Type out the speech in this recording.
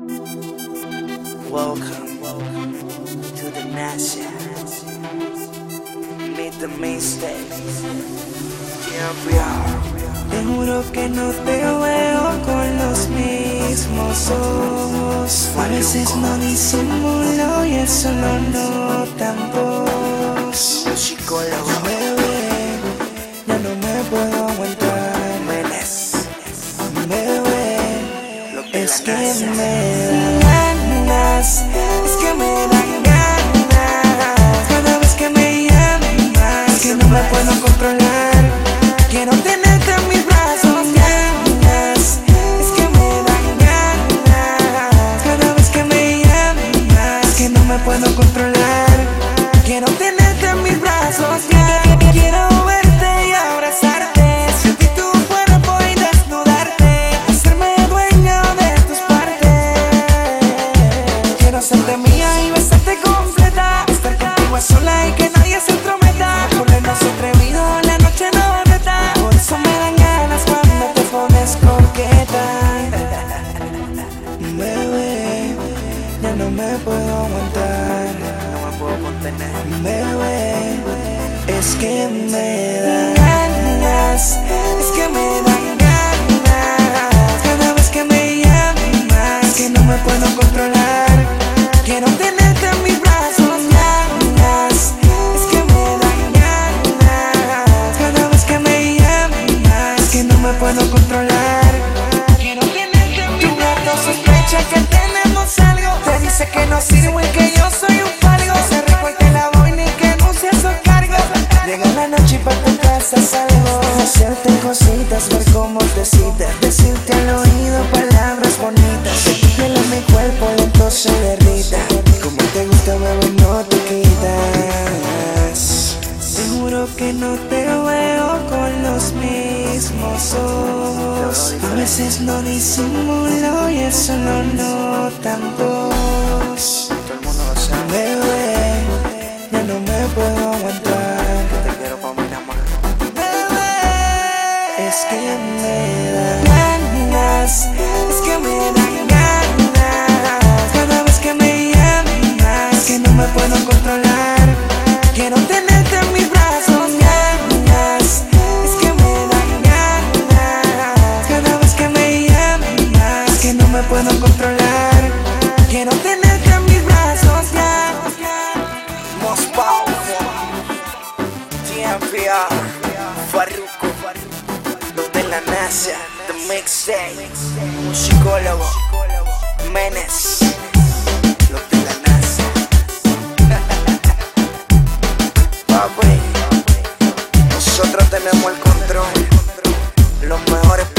Welcome to the nation. Meet the mistakes. Te juro que no te veo con los mismos ojos. A veces no disimulo y eso lo notan vos. Bebé, ya no me puedo aguantar. Bebé, es que me dan ganas, es que me dan ganas. Cada vez que me llamas, que no me puedo controlar. Quiero tenerte en mis brazos, ganas, es que me dan ganas. Cada vez que me llamas, que no me puedo controlar. Quiero tenerte en mis brazos, quiero verte y abrazarte, sentir tu cuerpo y desnudarte, hacerme dueño de tus partes. Quiero hacerte mía y besarte completa, estar contigo a sola y que nadie se entrometa. Ponernos atrevido, la noche no reta, por eso me dan ganas cuando te pones coqueta. Bebé, ya no me puedo aguantar, no me puedo contener. Bebé, es que me dan ganas, es que me dan ganas. Cada vez que me llamas, que no me puedo controlar. Quiero tenerte en mis brazos, ganas, es que me dan ganas. Cada vez que me llamas, que no me puedo controlar. Quiero tenerte en mis brazos. Tu gato sospecha que tenemos algo, te dice que no sirvo y que yo soy un falgo. Se rico y te la voy ni que no se esos cargos. Llega la noche y pa' tu casa salgo, hacerte cositas, ver cómo te citas, decirte al oído palabras bonitas, que tu piel en mi cuerpo lento se derrita. Como te gusta, bebé, no te quitas. Te juro que no te veo con los mismos ojos. A veces no disimulo y eso lo notan vos. Bebé, ya no me puedo aguantar. Es que me dan ganas, es que me dan ganas. Cada vez que me llamas, que no me puedo controlar. Quiero tenerte en mis brazos, ganas, es que me dan ganas. Cada vez que me llamas, que no me puedo controlar. Quiero tenerte en mis brazos, Most Powerful, TMPR, Farruko, los de la NASA, The Mixtape, Musicólogo, Menes, los de la NASA. Papi, nosotros tenemos el control, los mejores